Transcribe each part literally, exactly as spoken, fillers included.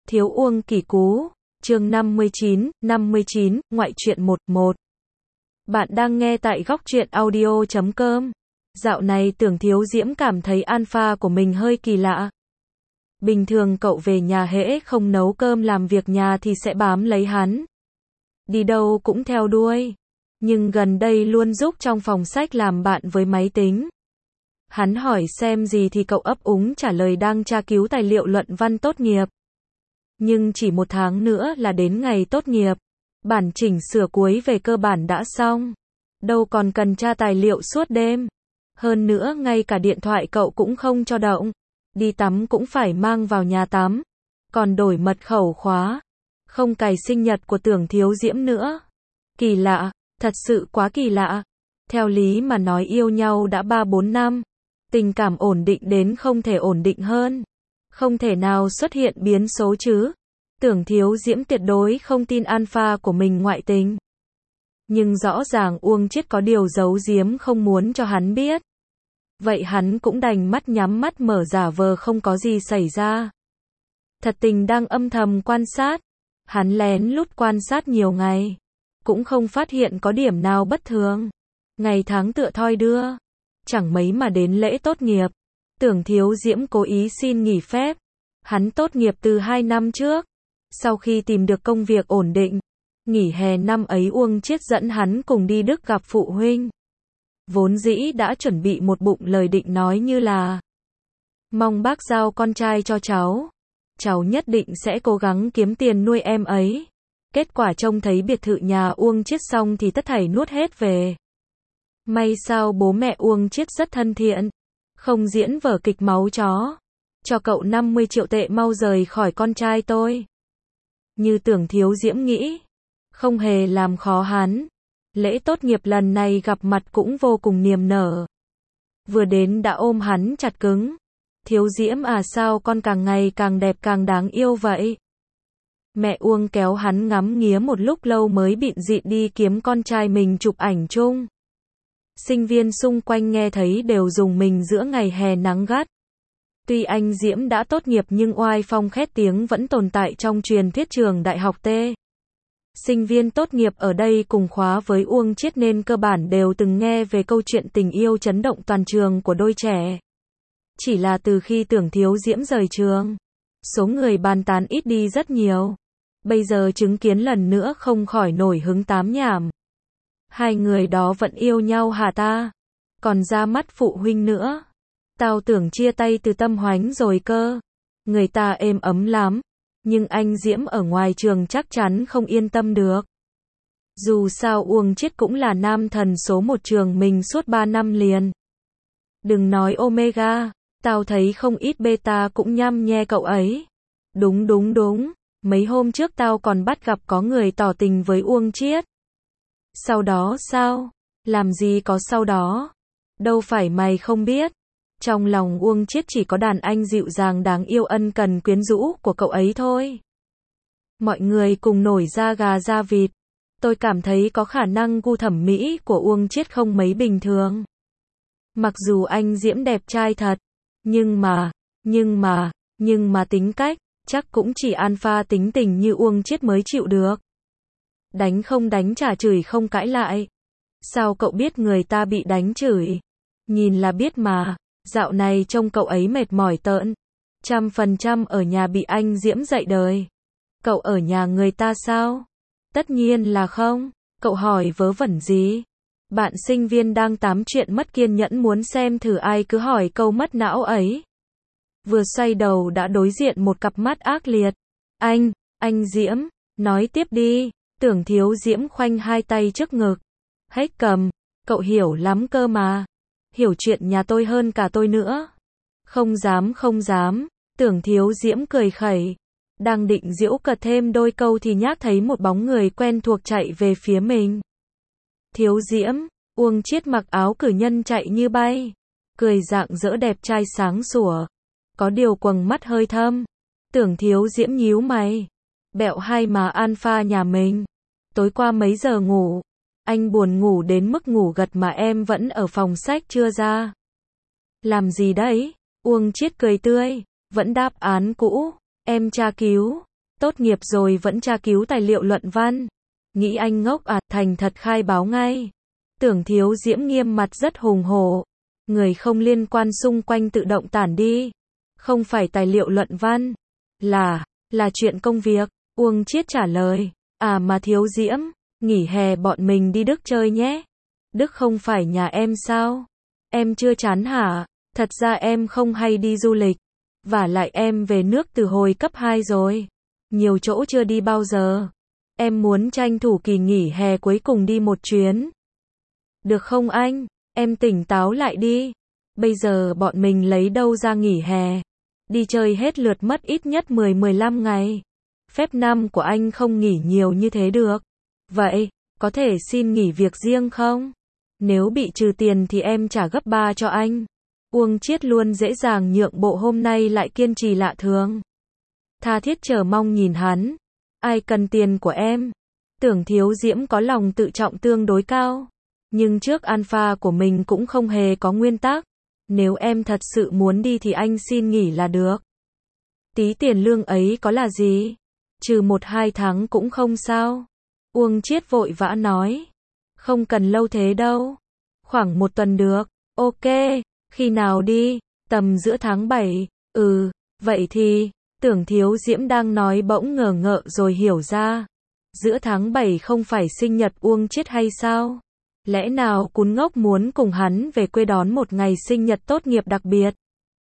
Thiếu Uông Kỳ Cú, chương năm mươi chín, năm mươi chín, ngoại truyện một, một. Bạn đang nghe tại góc truyện audio chấm com. Dạo này Tưởng Thiếu Diễm cảm thấy alpha của mình hơi kỳ lạ. Bình thường cậu về nhà hễ không nấu cơm làm việc nhà thì sẽ bám lấy hắn. Đi đâu cũng theo đuôi. Nhưng gần đây luôn giúp trong phòng sách làm bạn với máy tính. Hắn hỏi xem gì thì cậu ấp úng trả lời đang tra cứu tài liệu luận văn tốt nghiệp. Nhưng chỉ một tháng nữa là đến ngày tốt nghiệp. Bản chỉnh sửa cuối về cơ bản đã xong. Đâu còn cần tra tài liệu suốt đêm. Hơn nữa ngay cả điện thoại cậu cũng không cho động. Đi tắm cũng phải mang vào nhà tắm. Còn đổi mật khẩu khóa. Không cài sinh nhật của Tưởng Thiếu Diễm nữa. Kỳ lạ, thật sự quá kỳ lạ. Theo lý mà nói yêu nhau đã ba bốn năm. Tình cảm ổn định đến không thể ổn định hơn. Không thể nào xuất hiện biến số chứ. Tưởng Thiếu Diễm tuyệt đối không tin alpha của mình ngoại tình. Nhưng rõ ràng Uông Chiết có điều giấu giếm không muốn cho hắn biết. Vậy hắn cũng đành mắt nhắm mắt mở giả vờ không có gì xảy ra. Thật tình đang âm thầm quan sát. Hắn lén lút quan sát nhiều ngày. Cũng không phát hiện có điểm nào bất thường. Ngày tháng tựa thoi đưa. Chẳng mấy mà đến lễ tốt nghiệp. Tưởng Thiếu Diễm cố ý xin nghỉ phép. Hắn tốt nghiệp từ hai năm trước. Sau khi tìm được công việc ổn định. Nghỉ hè năm ấy Uông Chiết dẫn hắn cùng đi Đức gặp phụ huynh. Vốn dĩ đã chuẩn bị một bụng lời định nói như là mong bác giao con trai cho cháu. Cháu nhất định sẽ cố gắng kiếm tiền nuôi em ấy. Kết quả trông thấy biệt thự nhà Uông Chiết xong thì tất thảy nuốt hết về. May sao bố mẹ Uông Chiết rất thân thiện. Không diễn vở kịch máu chó. Cho cậu năm mươi triệu tệ mau rời khỏi con trai tôi. Như Tưởng Thiếu Diễm nghĩ. Không hề làm khó hắn. Lễ tốt nghiệp lần này gặp mặt cũng vô cùng niềm nở. Vừa đến đã ôm hắn chặt cứng. Thiếu Diễm à, sao con càng ngày càng đẹp càng đáng yêu vậy? Mẹ Uông kéo hắn ngắm nghía một lúc lâu mới bịn dịn đi kiếm con trai mình chụp ảnh chung. Sinh viên xung quanh nghe thấy đều rùng mình giữa ngày hè nắng gắt. Tuy anh Diễm đã tốt nghiệp nhưng oai phong khét tiếng vẫn tồn tại trong truyền thuyết trường đại học T. Sinh viên tốt nghiệp ở đây cùng khóa với Uông Chiết nên cơ bản đều từng nghe về câu chuyện tình yêu chấn động toàn trường của đôi trẻ. Chỉ là từ khi Tưởng Thiếu Diễm rời trường, số người bàn tán ít đi rất nhiều. Bây giờ chứng kiến lần nữa không khỏi nổi hứng tám nhảm. Hai người đó vẫn yêu nhau hả ta? Còn ra mắt phụ huynh nữa. Tao tưởng chia tay từ Tâm Hoánh rồi cơ. Người ta êm ấm lắm. Nhưng anh Diễm ở ngoài trường chắc chắn không yên tâm được. Dù sao Uông Chiết cũng là nam thần số một trường mình suốt ba năm liền. Đừng nói Omega, tao thấy không ít beta cũng nhăm nhe cậu ấy. Đúng đúng đúng, mấy hôm trước tao còn bắt gặp có người tỏ tình với Uông Chiết. Sau đó sao? Làm gì có sau đó? Đâu phải mày không biết. Trong lòng Uông Chiết chỉ có đàn anh dịu dàng đáng yêu ân cần quyến rũ của cậu ấy thôi. Mọi người cùng nổi da gà da vịt. Tôi cảm thấy có khả năng gu thẩm mỹ của Uông Chiết không mấy bình thường. Mặc dù anh Diễm đẹp trai thật. Nhưng mà, nhưng mà, nhưng mà tính cách, chắc cũng chỉ alpha tính tình như Uông Chiết mới chịu được. Đánh không đánh trả chửi không cãi lại. Sao cậu biết người ta bị đánh chửi? Nhìn là biết mà. Dạo này trông cậu ấy mệt mỏi tợn. Trăm phần trăm ở nhà bị anh Diễm dạy đời. Cậu ở nhà người ta sao? Tất nhiên là không. Cậu hỏi vớ vẩn gì? Bạn sinh viên đang tám chuyện mất kiên nhẫn muốn xem thử ai cứ hỏi câu mất não ấy. Vừa xoay đầu đã đối diện một cặp mắt ác liệt. Anh, anh Diễm, nói tiếp đi. Tưởng Thiếu Diễm khoanh hai tay trước ngực. Hết cầm, cậu hiểu lắm cơ mà. Hiểu chuyện nhà tôi hơn cả tôi nữa. Không dám không dám. Tưởng Thiếu Diễm cười khẩy. Đang định giễu cợt thêm đôi câu thì nhác thấy một bóng người quen thuộc chạy về phía mình. Thiếu Diễm, Uông Chiết mặc áo cử nhân chạy như bay. Cười rạng rỡ đẹp trai sáng sủa. Có điều quầng mắt hơi thâm. Tưởng Thiếu Diễm nhíu mày. Bẹo hai má alpha nhà mình. Tối qua mấy giờ ngủ? Anh buồn ngủ đến mức ngủ gật mà em vẫn ở phòng sách chưa ra. Làm gì đấy? Uông Chiết cười tươi. Vẫn đáp án cũ. Em tra cứu. Tốt nghiệp rồi vẫn tra cứu tài liệu luận văn. Nghĩ anh ngốc à, thành thật khai báo ngay. Tưởng Thiếu Diễm nghiêm mặt rất hùng hổ. Người không liên quan xung quanh tự động tản đi. Không phải tài liệu luận văn. Là, là chuyện công việc. Uông Chiết trả lời. À mà Thiếu Diễm, nghỉ hè bọn mình đi Đức chơi nhé. Đức không phải nhà em sao? Em chưa chán hả? Thật ra em không hay đi du lịch. Vả lại em về nước từ hồi cấp hai rồi. Nhiều chỗ chưa đi bao giờ. Em muốn tranh thủ kỳ nghỉ hè cuối cùng đi một chuyến. Được không anh? Em tỉnh táo lại đi. Bây giờ bọn mình lấy đâu ra nghỉ hè? Đi chơi hết lượt mất ít nhất mười mười lăm ngày. Phép năm của anh không nghỉ nhiều như thế được. Vậy, có thể xin nghỉ việc riêng không? Nếu bị trừ tiền thì em trả gấp ba cho anh. Uông Chiết luôn dễ dàng nhượng bộ, hôm nay lại kiên trì lạ thường. Tha thiết chờ mong nhìn hắn. Ai cần tiền của em? Tưởng Thiếu Diễm có lòng tự trọng tương đối cao. Nhưng trước alpha của mình cũng không hề có nguyên tắc. Nếu em thật sự muốn đi thì anh xin nghỉ là được. Tí tiền lương ấy có là gì? Trừ một hai tháng cũng không sao. Uông Chiết vội vã nói. Không cần lâu thế đâu. Khoảng một tuần được. Ok, khi nào đi? Tầm giữa tháng bảy. Ừ, vậy thì, Tưởng Thiếu Diễm đang nói bỗng ngờ ngợ rồi hiểu ra. Giữa tháng bảy không phải sinh nhật Uông Chiết hay sao? Lẽ nào cún ngốc muốn cùng hắn về quê đón một ngày sinh nhật tốt nghiệp đặc biệt?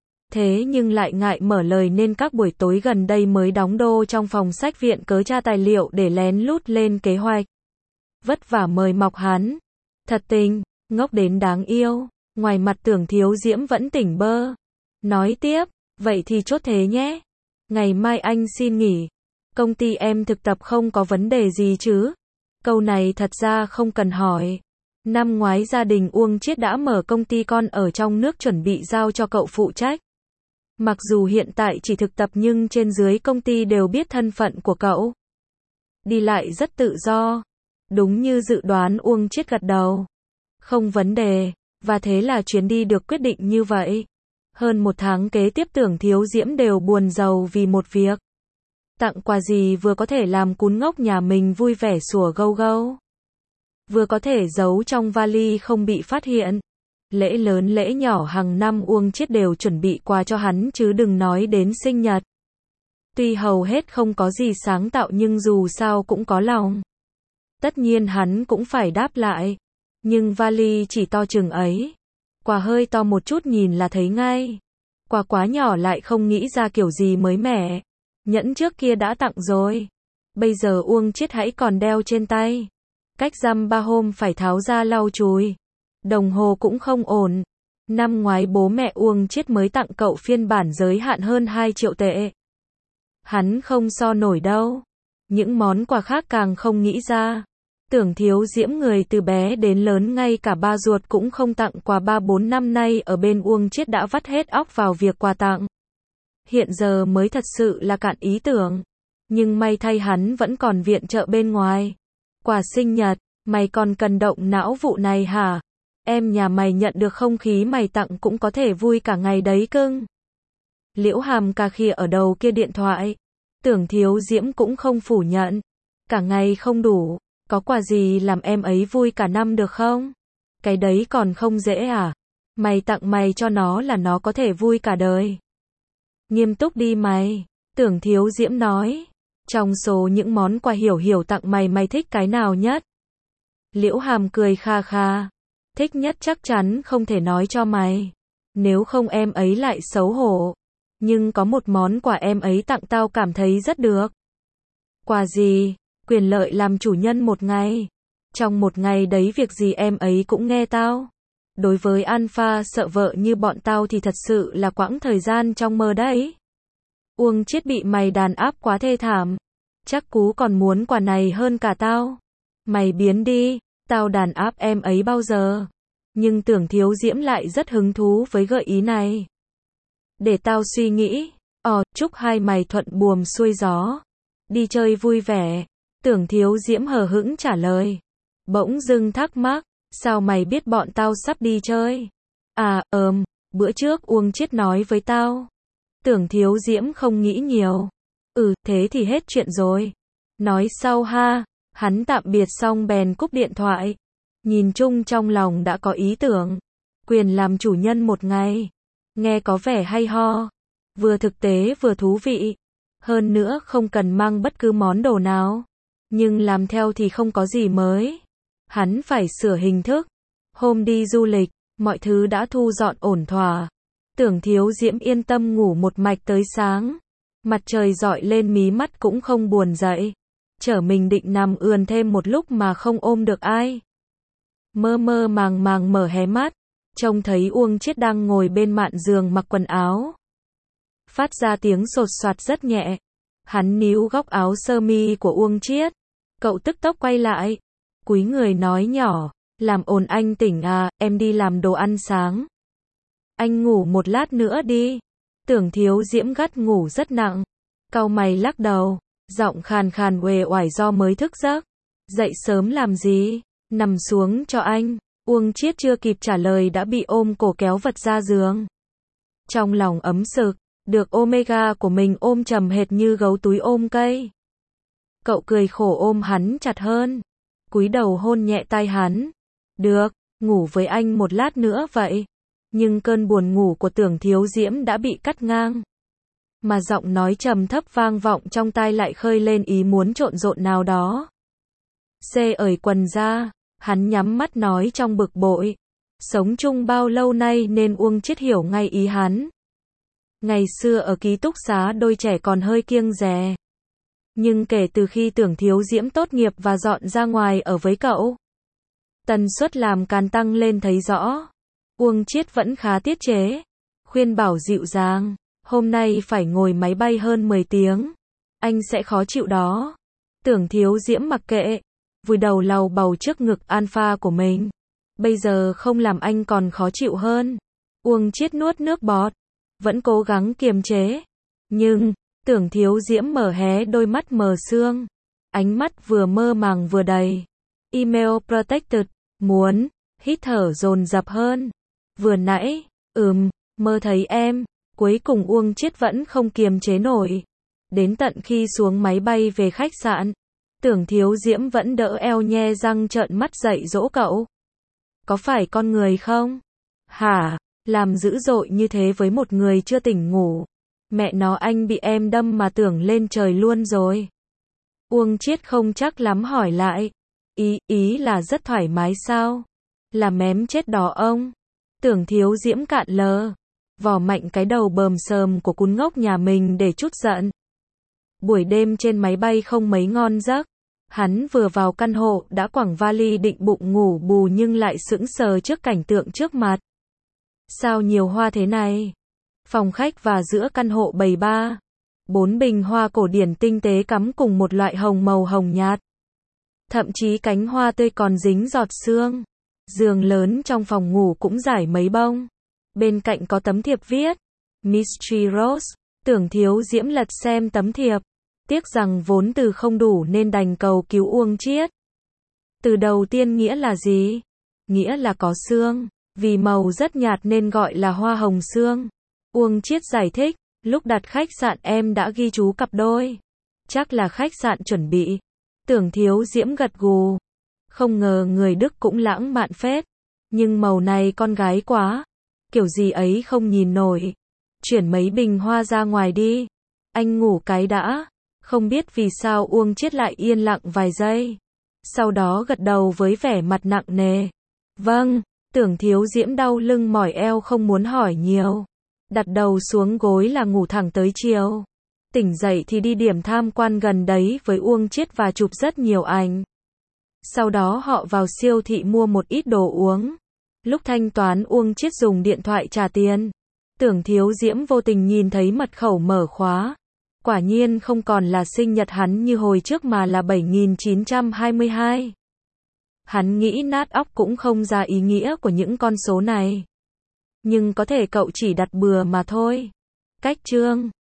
Thế nhưng lại ngại mở lời nên các buổi tối gần đây mới đóng đô trong phòng sách viện cớ tra tài liệu để lén lút lên kế hoạch. Vất vả mời mọc hắn. Thật tình, ngốc đến đáng yêu. Ngoài mặt Tưởng Thiếu Diễm vẫn tỉnh bơ. Nói tiếp, vậy thì chốt thế nhé. Ngày mai anh xin nghỉ. Công ty em thực tập không có vấn đề gì chứ? Câu này thật ra không cần hỏi. Năm ngoái gia đình Uông Chiết đã mở công ty con ở trong nước chuẩn bị giao cho cậu phụ trách. Mặc dù hiện tại chỉ thực tập nhưng trên dưới công ty đều biết thân phận của cậu. Đi lại rất tự do. Đúng như dự đoán, Uông Chiết gật đầu. Không vấn đề. Và thế là chuyến đi được quyết định như vậy. Hơn một tháng kế tiếp Tưởng Thiếu Diễm đều buồn rầu vì một việc. Tặng quà gì vừa có thể làm cún ngốc nhà mình vui vẻ sủa gâu gâu, vừa có thể giấu trong vali không bị phát hiện. Lễ lớn lễ nhỏ hàng năm Uông Chiết đều chuẩn bị quà cho hắn chứ đừng nói đến sinh nhật. Tuy hầu hết không có gì sáng tạo nhưng dù sao cũng có lòng. Tất nhiên hắn cũng phải đáp lại. Nhưng vali chỉ to chừng ấy. Quà hơi to một chút nhìn là thấy ngay. Quà quá nhỏ lại không nghĩ ra kiểu gì mới mẻ. Nhẫn trước kia đã tặng rồi. Bây giờ Uông Chiết hãy còn đeo trên tay. Cách dăm ba hôm phải tháo ra lau chùi. Đồng hồ cũng không ổn. Năm ngoái bố mẹ Uông Chiết mới tặng cậu phiên bản giới hạn hơn hai triệu tệ. Hắn không so nổi đâu. Những món quà khác càng không nghĩ ra. Tưởng Thiếu Diễm người từ bé đến lớn ngay cả ba ruột cũng không tặng quà, ba bốn năm nay ở bên Uông Chiết đã vắt hết óc vào việc quà tặng. Hiện giờ mới thật sự là cạn ý tưởng. Nhưng may thay hắn vẫn còn viện trợ bên ngoài. Quà sinh nhật, mày còn cần động não vụ này hả? Em nhà mày nhận được không khí mày tặng cũng có thể vui cả ngày đấy cưng. Liễu Hàm cà khịa ở đầu kia điện thoại. Tưởng Thiếu Diễm cũng không phủ nhận. Cả ngày không đủ. Có quà gì làm em ấy vui cả năm được không? Cái đấy còn không dễ à? Mày tặng mày cho nó là nó có thể vui cả đời. Nghiêm túc đi mày. Tưởng Thiếu Diễm nói. Trong số những món quà Hiểu Hiểu tặng mày, mày thích cái nào nhất? Liễu Hàm cười kha kha. Thích nhất chắc chắn không thể nói cho mày. Nếu không em ấy lại xấu hổ. Nhưng có một món quà em ấy tặng tao cảm thấy rất được. Quà gì? Quyền lợi làm chủ nhân một ngày. Trong một ngày đấy việc gì em ấy cũng nghe tao. Đối với alpha sợ vợ như bọn tao thì thật sự là quãng thời gian trong mơ đấy. Uông Chiết bị mày đàn áp quá thê thảm. Chắc cú còn muốn quà này hơn cả tao. Mày biến đi, tao đàn áp em ấy bao giờ. Nhưng Tưởng Thiếu Diễm lại rất hứng thú với gợi ý này. Để tao suy nghĩ. Ờ, chúc hai mày thuận buồm xuôi gió. Đi chơi vui vẻ. Tưởng Thiếu Diễm hờ hững trả lời. Bỗng dưng thắc mắc. Sao mày biết bọn tao sắp đi chơi? À, ờm, bữa trước Uông Chiết nói với tao. Tưởng Thiếu Diễm không nghĩ nhiều. Ừ, thế thì hết chuyện rồi. Nói sau ha. Hắn tạm biệt xong bèn cúp điện thoại. Nhìn chung trong lòng đã có ý tưởng. Quyền làm chủ nhân một ngày. Nghe có vẻ hay ho. Vừa thực tế vừa thú vị. Hơn nữa không cần mang bất cứ món đồ nào. Nhưng làm theo thì không có gì mới. Hắn phải sửa hình thức. Hôm đi du lịch, mọi thứ đã thu dọn ổn thỏa. Tưởng Thiếu Diễm yên tâm ngủ một mạch tới sáng. Mặt trời rọi lên mí mắt cũng không buồn dậy. Chở mình định nằm ườn thêm một lúc mà không ôm được ai. Mơ mơ màng màng mở hé mắt. Trông thấy Uông Chiết đang ngồi bên mạn giường mặc quần áo. Phát ra tiếng sột soạt rất nhẹ. Hắn níu góc áo sơ mi của Uông Chiết. Cậu tức tốc quay lại. Cúi người nói nhỏ. Làm ồn anh tỉnh à, em đi làm đồ ăn sáng. Anh ngủ một lát nữa đi. Tưởng Thiếu Diễm gắt ngủ rất nặng. Cau mày lắc đầu. Giọng khàn khàn uể oải do mới thức giấc. Dậy sớm làm gì? Nằm xuống cho anh. Uông Chiết chưa kịp trả lời đã bị ôm cổ kéo vật ra giường. Trong lòng ấm sực. Được Omega của mình ôm chầm hệt như gấu túi ôm cây. Cậu cười khổ ôm hắn chặt hơn. Cúi đầu hôn nhẹ tai hắn. Được, ngủ với anh một lát nữa vậy. Nhưng cơn buồn ngủ của Tưởng Thiếu Diễm đã bị cắt ngang. Mà giọng nói trầm thấp vang vọng trong tai lại khơi lên ý muốn trộn rộn nào đó. Xê ởi quần ra, hắn nhắm mắt nói trong bực bội. Sống chung bao lâu nay nên Uông Chiết hiểu ngay ý hắn. Ngày xưa ở ký túc xá đôi trẻ còn hơi kiêng dè. Nhưng kể từ khi Tưởng Thiếu Diễm tốt nghiệp và dọn ra ngoài ở với cậu, tần suất làm càn tăng lên thấy rõ. Uông Chiết vẫn khá tiết chế. Khuyên bảo dịu dàng. Hôm nay phải ngồi máy bay hơn mười tiếng. Anh sẽ khó chịu đó. Tưởng Thiếu Diễm mặc kệ. Vùi đầu lầu bầu trước ngực alpha của mình. Bây giờ không làm anh còn khó chịu hơn. Uông Chiết nuốt nước bọt. Vẫn cố gắng kiềm chế. Nhưng, Tưởng Thiếu Diễm mở hé đôi mắt mờ sương. Ánh mắt vừa mơ màng vừa đầy. Email protected. Muốn. Hít thở dồn dập hơn. Vừa nãy, ừm, mơ thấy em. Cuối cùng Uông Chiết vẫn không kiềm chế nổi. Đến tận khi xuống máy bay về khách sạn, Tưởng Thiếu Diễm vẫn đỡ eo nhe răng trợn mắt dạy dỗ cậu. Có phải con người không? Hả? Làm dữ dội như thế với một người chưa tỉnh ngủ. Mẹ nó anh bị em đâm mà tưởng lên trời luôn rồi. Uông Chiết không chắc lắm hỏi lại. Ý, ý là rất thoải mái sao? Là mém chết đó ông. Tưởng Thiếu Diễm cạn lờ. Vò mạnh cái đầu bờm sờm của cún ngốc nhà mình để trút giận. Buổi đêm trên máy bay không mấy ngon giấc. Hắn vừa vào căn hộ đã quẳng vali định bụng ngủ bù nhưng lại sững sờ trước cảnh tượng trước mặt. Sao nhiều hoa thế này? Phòng khách và giữa căn hộ bày ba. Bốn bình hoa cổ điển tinh tế cắm cùng một loại hồng màu hồng nhạt. Thậm chí cánh hoa tươi còn dính giọt sương. Giường lớn trong phòng ngủ cũng rải mấy bông. Bên cạnh có tấm thiệp viết Mystery Rose. Tưởng Thiếu Diễm lật xem tấm thiệp. Tiếc rằng vốn từ không đủ nên đành cầu cứu Uông Chiết. Từ đầu tiên nghĩa là gì? Nghĩa là có sương. Vì màu rất nhạt nên gọi là hoa hồng sương. Uông Chiết giải thích. Lúc đặt khách sạn em đã ghi chú cặp đôi. Chắc là khách sạn chuẩn bị. Tưởng Thiếu Diễm gật gù. Không ngờ người Đức cũng lãng mạn phết. Nhưng màu này con gái quá. Kiểu gì ấy không nhìn nổi. Chuyển mấy bình hoa ra ngoài đi. Anh ngủ cái đã. Không biết vì sao Uông Chiết lại yên lặng vài giây. Sau đó gật đầu với vẻ mặt nặng nề. Vâng, Tưởng Thiếu Diễm đau lưng mỏi eo không muốn hỏi nhiều. Đặt đầu xuống gối là ngủ thẳng tới chiều. Tỉnh dậy thì đi điểm tham quan gần đấy với Uông Chiết và chụp rất nhiều ảnh. Sau đó họ vào siêu thị mua một ít đồ uống. Lúc thanh toán Uông Chiết dùng điện thoại trả tiền. Tưởng Thiếu Diễm vô tình nhìn thấy mật khẩu mở khóa. Quả nhiên không còn là sinh nhật hắn như hồi trước mà là bảy nghìn chín trăm hai mươi hai. Hắn nghĩ nát óc cũng không ra ý nghĩa của những con số này. Nhưng có thể cậu chỉ đặt bừa mà thôi. Cách chương